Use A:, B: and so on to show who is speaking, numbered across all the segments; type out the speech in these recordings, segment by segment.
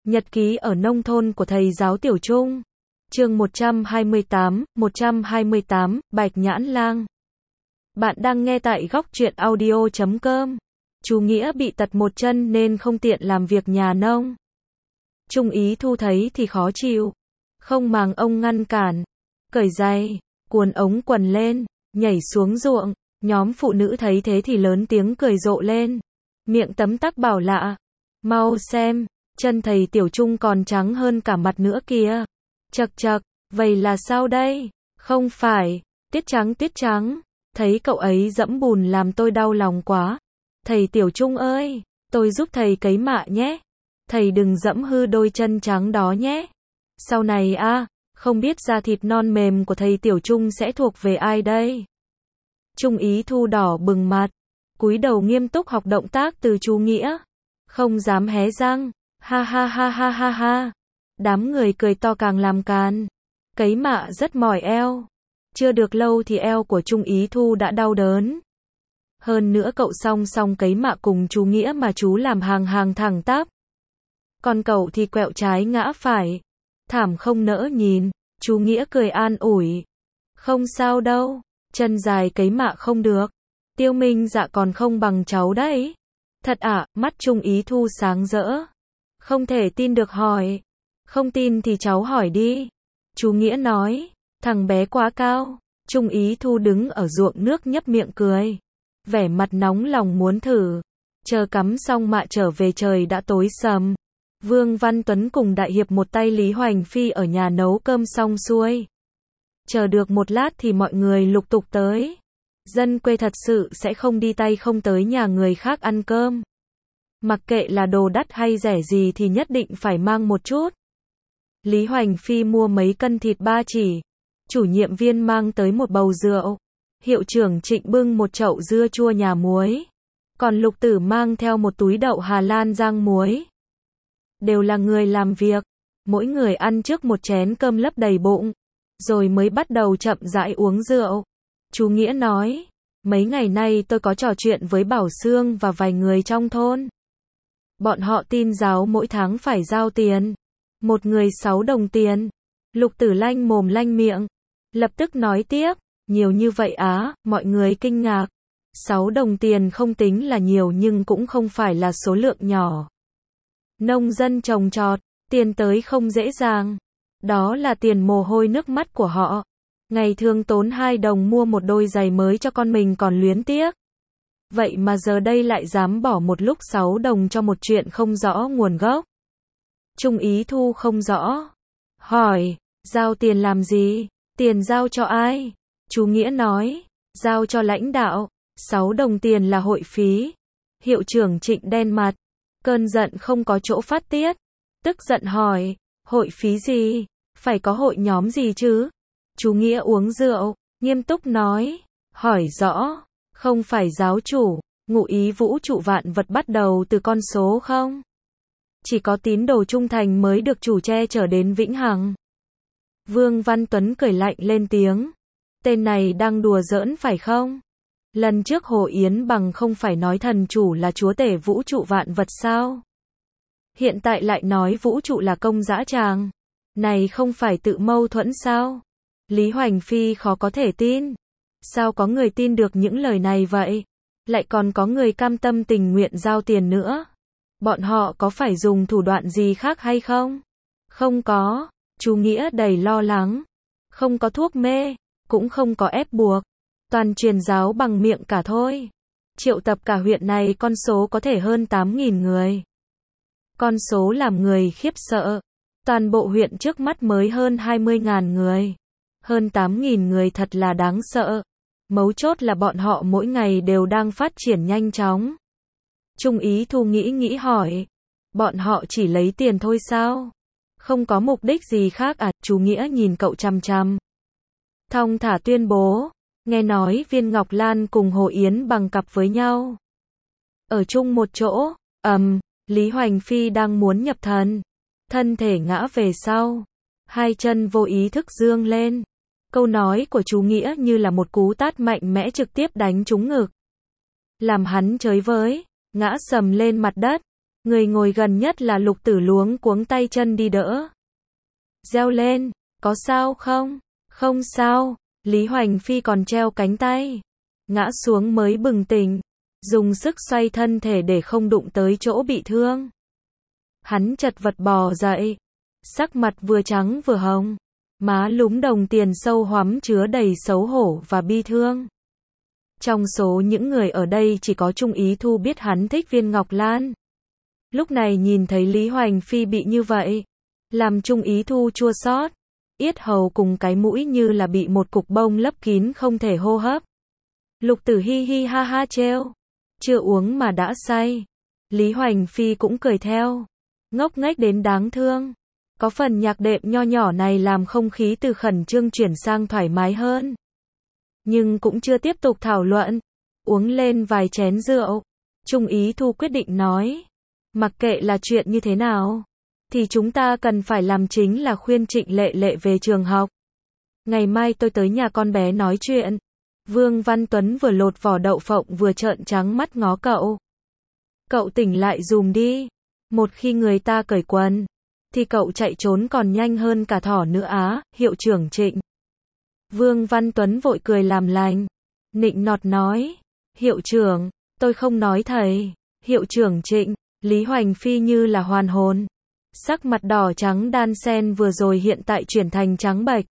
A: Nhật ký ở nông thôn của thầy giáo Tiểu Trung. Chương 128, Bạch Nhãn Lang. Bạn đang nghe tại góc truyện audio.com. Chú Nghĩa bị tật một chân nên không tiện làm việc nhà nông. Trung Ý Thu thấy thì khó chịu, không màng ông ngăn cản, cởi giày, cuốn ống quần lên, nhảy xuống ruộng. Nhóm phụ nữ thấy thế thì lớn tiếng cười rộ lên, miệng tấm tắc bảo lạ, mau xem, chân thầy Tiểu Trung còn trắng hơn cả mặt nữa kìa. Chậc chậc, vậy là sao đây? Không phải, tiết trắng, thấy cậu ấy dẫm bùn làm tôi đau lòng quá. Thầy Tiểu Trung ơi, tôi giúp thầy cấy mạ nhé. Thầy đừng dẫm hư đôi chân trắng đó nhé. Sau này không biết da thịt non mềm của thầy Tiểu Trung sẽ thuộc về ai đây? Trung Ý Thu đỏ bừng mặt, cúi đầu nghiêm túc học động tác từ chú Nghĩa, không dám hé răng. Ha ha ha ha ha ha. Đám người cười to càng làm càn. Cấy mạ rất mỏi eo. Chưa được lâu thì eo của Trung Ý Thu đã đau đớn. Hơn nữa cậu song song cấy mạ cùng chú Nghĩa mà chú làm hàng thẳng tắp. Còn cậu thì quẹo trái ngã phải. Thảm không nỡ nhìn. Chú Nghĩa cười an ủi. Không sao đâu. Chân dài cấy mạ không được. Tiêu Minh Dạ còn không bằng cháu đấy. Thật ạ? Mắt Trung Ý Thu sáng rỡ. Không thể tin được hỏi. Không tin thì cháu hỏi đi. Chú Nghĩa nói. Thằng bé quá cao. Trung Ý Thu đứng ở ruộng nước nhấp miệng cười. Vẻ mặt nóng lòng muốn thử. Chờ cắm xong mạ trở về trời đã tối sầm. Vương Văn Tuấn cùng đại hiệp một tay Lý Hoành Phi ở nhà nấu cơm xong xuôi. Chờ được một lát thì mọi người lục tục tới. Dân quê thật sự sẽ không đi tay không tới nhà người khác ăn cơm. Mặc kệ là đồ đắt hay rẻ gì thì nhất định phải mang một chút. Lý Hoành Phi mua mấy cân thịt ba chỉ. Chủ nhiệm viên mang tới một bầu rượu. Hiệu trưởng Trịnh bưng một chậu dưa chua nhà muối. Còn Lục Tử mang theo một túi đậu Hà Lan rang muối. Đều là người làm việc. Mỗi người ăn trước một chén cơm lấp đầy bụng. Rồi mới bắt đầu chậm rãi uống rượu. Chú Nghĩa nói. Mấy ngày nay tôi có trò chuyện với Bảo Sương và vài người trong thôn. Bọn họ tin giáo mỗi tháng phải giao tiền. Một người 6 đồng tiền. Lục Tử lanh mồm lanh miệng. Lập tức nói tiếp. Nhiều như vậy mọi người kinh ngạc. 6 đồng tiền không tính là nhiều nhưng cũng không phải là số lượng nhỏ. Nông dân trồng trọt, tiền tới không dễ dàng. Đó là tiền mồ hôi nước mắt của họ. Ngày thường tốn 2 đồng mua một đôi giày mới cho con mình còn luyến tiếc. Vậy mà giờ đây lại dám bỏ một lúc 6 đồng cho một chuyện không rõ nguồn gốc. Trung Ý Thu không rõ. Hỏi, giao tiền làm gì? Tiền giao cho ai? Chú Nghĩa nói, giao cho lãnh đạo. 6 đồng tiền là hội phí. Hiệu trưởng Trịnh đen mặt. Cơn giận không có chỗ phát tiết. Tức giận hỏi, hội phí gì? Phải có hội nhóm gì chứ? Chú Nghĩa uống rượu, nghiêm túc nói, hỏi rõ, không phải giáo chủ, ngụ ý vũ trụ vạn vật bắt đầu từ con số không? Chỉ có tín đồ trung thành mới được chủ che chở đến vĩnh hằng. Vương Văn Tuấn cười lạnh lên tiếng. Tên này đang đùa giỡn phải không? Lần trước Hồ Yến Bằng không phải nói thần chủ là chúa tể vũ trụ vạn vật sao? Hiện tại lại nói vũ trụ là công dã tràng. Này không phải tự mâu thuẫn sao? Lý Hoành Phi khó có thể tin. Sao có người tin được những lời này vậy? Lại còn có người cam tâm tình nguyện giao tiền nữa. Bọn họ có phải dùng thủ đoạn gì khác hay không? Không có. Chú Nghĩa đầy lo lắng. Không có thuốc mê, cũng không có ép buộc. Toàn truyền giáo bằng miệng cả thôi. Triệu tập cả huyện này con số có thể hơn 8.000 người. Con số làm người khiếp sợ. Toàn bộ huyện trước mắt mới hơn 20.000 người. Hơn 8.000 người thật là đáng sợ. Mấu chốt là bọn họ mỗi ngày đều đang phát triển nhanh chóng. Trung Ý Thu nghĩ hỏi. Bọn họ chỉ lấy tiền thôi sao? Không có mục đích gì khác à? Chú Nghĩa nhìn cậu chằm chằm. Thong thả tuyên bố. Nghe nói Viên Ngọc Lan cùng Hồ Yến Bằng cặp với nhau. Ở chung một chỗ. Lý Hoành Phi đang muốn nhập thần. Thân thể ngã về sau. Hai chân vô ý thức dương lên. Câu nói của chú Nghĩa như là một cú tát mạnh mẽ trực tiếp đánh trúng ngực. Làm hắn chới với, ngã sầm lên mặt đất. Người ngồi gần nhất là Lục Tử luống cuống tay chân đi đỡ. Reo lên, có sao không? Không sao, Lý Hoành Phi còn treo cánh tay. Ngã xuống mới bừng tỉnh, dùng sức xoay thân thể để không đụng tới chỗ bị thương. Hắn chật vật bò dậy, sắc mặt vừa trắng vừa hồng, má lúm đồng tiền sâu hoắm chứa đầy xấu hổ và bi thương. Trong số những người ở đây chỉ có Trung Ý Thu biết hắn thích Viên Ngọc Lan. Lúc này nhìn thấy Lý Hoành Phi bị như vậy, làm Trung Ý Thu chua xót, yết hầu cùng cái mũi như là bị một cục bông lấp kín không thể hô hấp. Lục Tử hi hi ha ha trêu, chưa uống mà đã say. Lý Hoành Phi cũng cười theo, ngốc nghếch đến đáng thương. Có phần nhạc đệm nho nhỏ này làm không khí từ khẩn trương chuyển sang thoải mái hơn. Nhưng cũng chưa tiếp tục thảo luận, uống lên vài chén rượu, Trung Ý Thu quyết định nói, mặc kệ là chuyện như thế nào, thì chúng ta cần phải làm chính là khuyên Trịnh Lệ Lệ về trường học. Ngày mai tôi tới nhà con bé nói chuyện. Vương Văn Tuấn vừa lột vỏ đậu phộng vừa trợn trắng mắt ngó cậu. Cậu tỉnh lại dùm đi. Một khi người ta cởi quần, thì cậu chạy trốn còn nhanh hơn cả thỏ nữa á, hiệu trưởng Trịnh. Vương Văn Tuấn vội cười làm lành, nịnh nọt nói, hiệu trưởng, tôi không nói thầy. Hiệu trưởng Trịnh. Lý Hoành Phi như là hoàn hồn. Sắc mặt đỏ trắng đan xen vừa rồi hiện tại chuyển thành trắng bệch.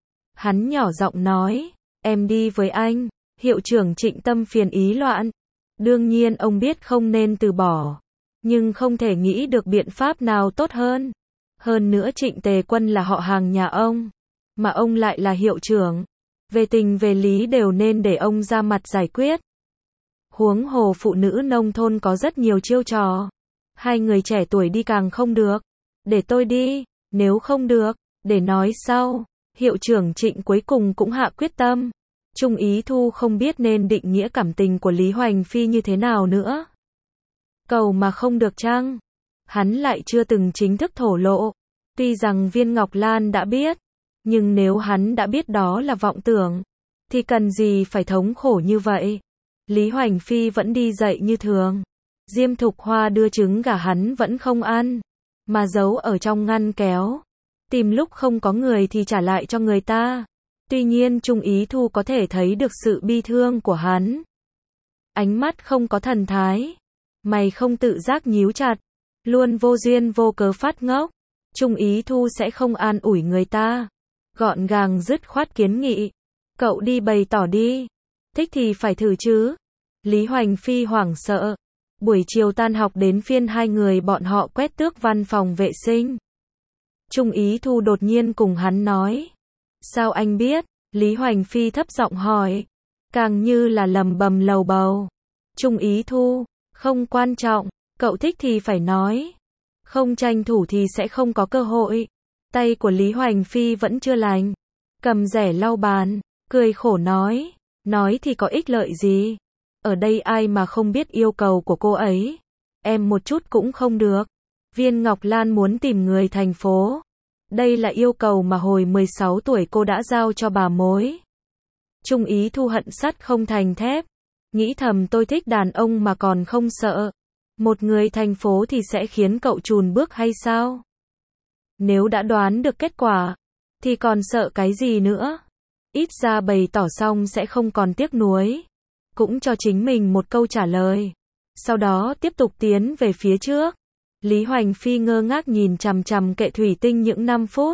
A: Hắn nhỏ giọng nói, em đi với anh. Hiệu trưởng Trịnh tâm phiền ý loạn. Đương nhiên ông biết không nên từ bỏ, nhưng không thể nghĩ được biện pháp nào tốt hơn. Hơn nữa Trịnh Tề Quân là họ hàng nhà ông, mà ông lại là hiệu trưởng. Về tình về lý đều nên để ông ra mặt giải quyết. Huống hồ phụ nữ nông thôn có rất nhiều chiêu trò. Hai người trẻ tuổi đi càng không được. Để tôi đi, nếu không được, để nói sau. Hiệu trưởng Trịnh cuối cùng cũng hạ quyết tâm. Trung Ý Thu không biết nên định nghĩa cảm tình của Lý Hoành Phi như thế nào nữa. Cầu mà không được chăng? Hắn lại chưa từng chính thức thổ lộ. Tuy rằng Viên Ngọc Lan đã biết, nhưng nếu hắn đã biết đó là vọng tưởng, thì cần gì phải thống khổ như vậy. Lý Hoành Phi vẫn đi dậy như thường. Diêm Thục Hoa đưa trứng gà hắn vẫn không ăn, mà giấu ở trong ngăn kéo. Tìm lúc không có người thì trả lại cho người ta. Tuy nhiên Trung Ý Thu có thể thấy được sự bi thương của hắn. Ánh mắt không có thần thái. Mày không tự giác nhíu chặt. Luôn vô duyên vô cớ phát ngốc. Trung Ý Thu sẽ không an ủi người ta. Gọn gàng dứt khoát kiến nghị. Cậu đi bày tỏ đi. Thích thì phải thử chứ. Lý Hoành Phi hoảng sợ. Buổi chiều tan học đến phiên hai người bọn họ quét tước văn phòng vệ sinh. Trung Ý Thu đột nhiên cùng hắn nói. Sao anh biết? Lý Hoành Phi thấp giọng hỏi. Càng như là lầm bầm lầu bầu. Trung Ý Thu, không quan trọng, cậu thích thì phải nói. Không tranh thủ thì sẽ không có cơ hội. Tay của Lý Hoành Phi vẫn chưa lành. Cầm rẻ lau bàn, cười khổ nói. Nói thì có ích lợi gì? Ở đây ai mà không biết yêu cầu của cô ấy. Em một chút cũng không được. Viên Ngọc Lan muốn tìm người thành phố. Đây là yêu cầu mà hồi 16 tuổi cô đã giao cho bà mối. Trung Ý Thu hận sắt không thành thép. Nghĩ thầm tôi thích đàn ông mà còn không sợ. Một người thành phố thì sẽ khiến cậu chùn bước hay sao? Nếu đã đoán được kết quả, thì còn sợ cái gì nữa? Ít ra bày tỏ xong sẽ không còn tiếc nuối. Cũng cho chính mình một câu trả lời. Sau đó tiếp tục tiến về phía trước. Lý Hoành Phi ngơ ngác nhìn chằm chằm kệ thủy tinh những 5 phút.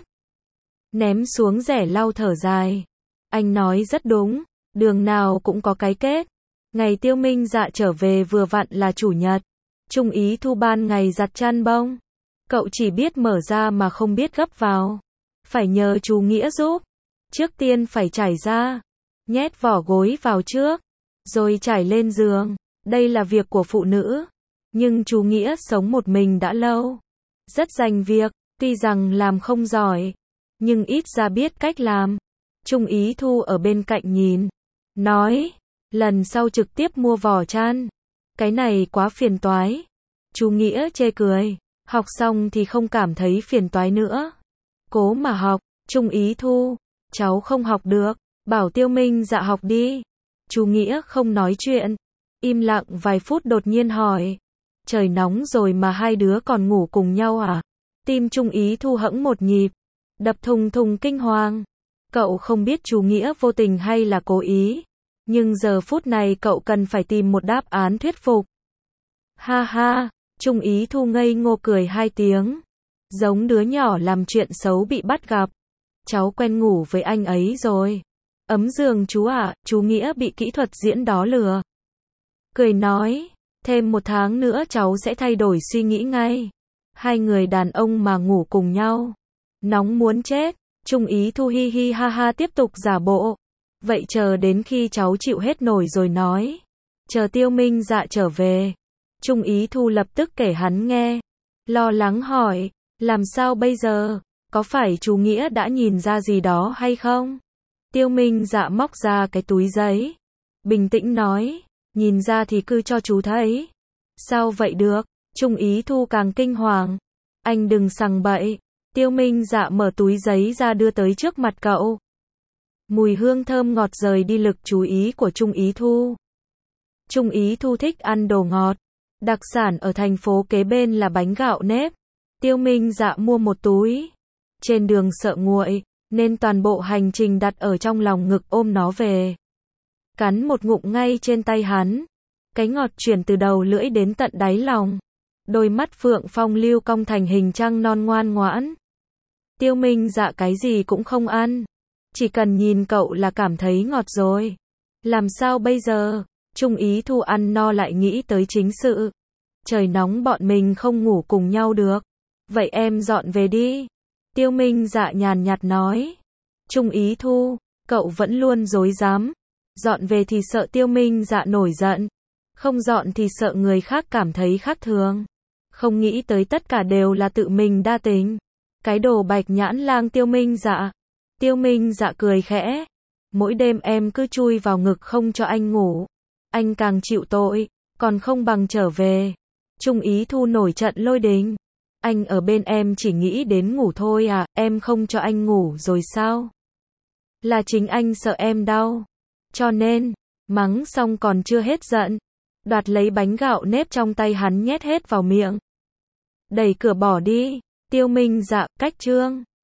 A: Ném xuống rẻ lau thở dài. Anh nói rất đúng, đường nào cũng có cái kết. Ngày Tiêu Minh Dạ trở về vừa vặn là chủ nhật. Trung Ý Thu ban ngày giặt chăn bông. Cậu chỉ biết mở ra mà không biết gấp vào. Phải nhờ chú Nghĩa giúp. Trước tiên phải trải ra. Nhét vỏ gối vào trước. Rồi trải lên giường. Đây là việc của phụ nữ. Nhưng chú Nghĩa sống một mình đã lâu. Rất rành việc. Tuy rằng làm không giỏi, nhưng ít ra biết cách làm. Trung Ý Thu ở bên cạnh nhìn. Nói. Lần sau trực tiếp mua vỏ chăn. Cái này quá phiền toái. Chú Nghĩa chê cười. Học xong thì không cảm thấy phiền toái nữa. Cố mà học. Trung Ý Thu. Cháu không học được. Bảo Tiêu Minh Dạ học đi. Chú Nghĩa không nói chuyện. Im lặng vài phút đột nhiên hỏi. Trời nóng rồi mà hai đứa còn ngủ cùng nhau à? Tim Trung Ý Thu hẫng một nhịp, đập thùng thùng kinh hoàng. Cậu không biết chú Nghĩa vô tình hay là cố ý, nhưng giờ phút này cậu cần phải tìm một đáp án thuyết phục. Ha ha, Trung Ý Thu ngây ngô cười hai tiếng, giống đứa nhỏ làm chuyện xấu bị bắt gặp. Cháu quen ngủ với anh ấy rồi. Ấm giường chú ạ, chú Nghĩa bị kỹ thuật diễn đó lừa. Cười nói, thêm 1 tháng nữa cháu sẽ thay đổi suy nghĩ ngay. Hai người đàn ông mà ngủ cùng nhau, nóng muốn chết. Trung Ý Thu hi hi ha ha tiếp tục giả bộ. Vậy chờ đến khi cháu chịu hết nổi rồi nói. Chờ Tiêu Minh Dạ trở về. Trung Ý Thu lập tức kể hắn nghe. Lo lắng hỏi, làm sao bây giờ? Có phải chú Nghĩa đã nhìn ra gì đó hay không? Tiêu Minh Dạ móc ra cái túi giấy, bình tĩnh nói, nhìn ra thì cứ cho chú thấy. Sao vậy được? Trung Ý Thu càng kinh hoàng. Anh đừng sằng bậy. Tiêu Minh Dạ mở túi giấy ra đưa tới trước mặt cậu. Mùi hương thơm ngọt rời đi lực chú ý của Trung Ý Thu. Trung Ý Thu thích ăn đồ ngọt. Đặc sản ở thành phố kế bên là bánh gạo nếp. Tiêu Minh Dạ mua một túi. Trên đường sợ nguội, nên toàn bộ hành trình đặt ở trong lòng ngực ôm nó về. Cắn một ngụm ngay trên tay hắn. Cái ngọt chuyển từ đầu lưỡi đến tận đáy lòng. Đôi mắt Phượng Phong Lưu cong thành hình trăng non ngoan ngoãn. Tiêu Minh Dạ cái gì cũng không ăn. Chỉ cần nhìn cậu là cảm thấy ngọt rồi. Làm sao bây giờ? Trung Ý Thu ăn no lại nghĩ tới chính sự. Trời nóng bọn mình không ngủ cùng nhau được. Vậy em dọn về đi. Tiêu Minh Dạ nhàn nhạt nói. Trung Ý Thu, cậu vẫn luôn dối dám. Dọn về thì sợ Tiêu Minh Dạ nổi giận. Không dọn thì sợ người khác cảm thấy khác thường. Không nghĩ tới tất cả đều là tự mình đa tình. Cái đồ bạch nhãn lang Tiêu Minh Dạ. Tiêu Minh Dạ cười khẽ. Mỗi đêm em cứ chui vào ngực không cho anh ngủ. Anh càng chịu tội, còn không bằng trở về. Trung Ý Thu nổi trận lôi đình. Anh ở bên em chỉ nghĩ đến ngủ thôi à, em không cho anh ngủ rồi sao? Là chính anh sợ em đau. Cho nên, mắng xong còn chưa hết giận. Đoạt lấy bánh gạo nếp trong tay hắn nhét hết vào miệng. Đẩy cửa bỏ đi. Tiêu Minh Dạ, cách chương.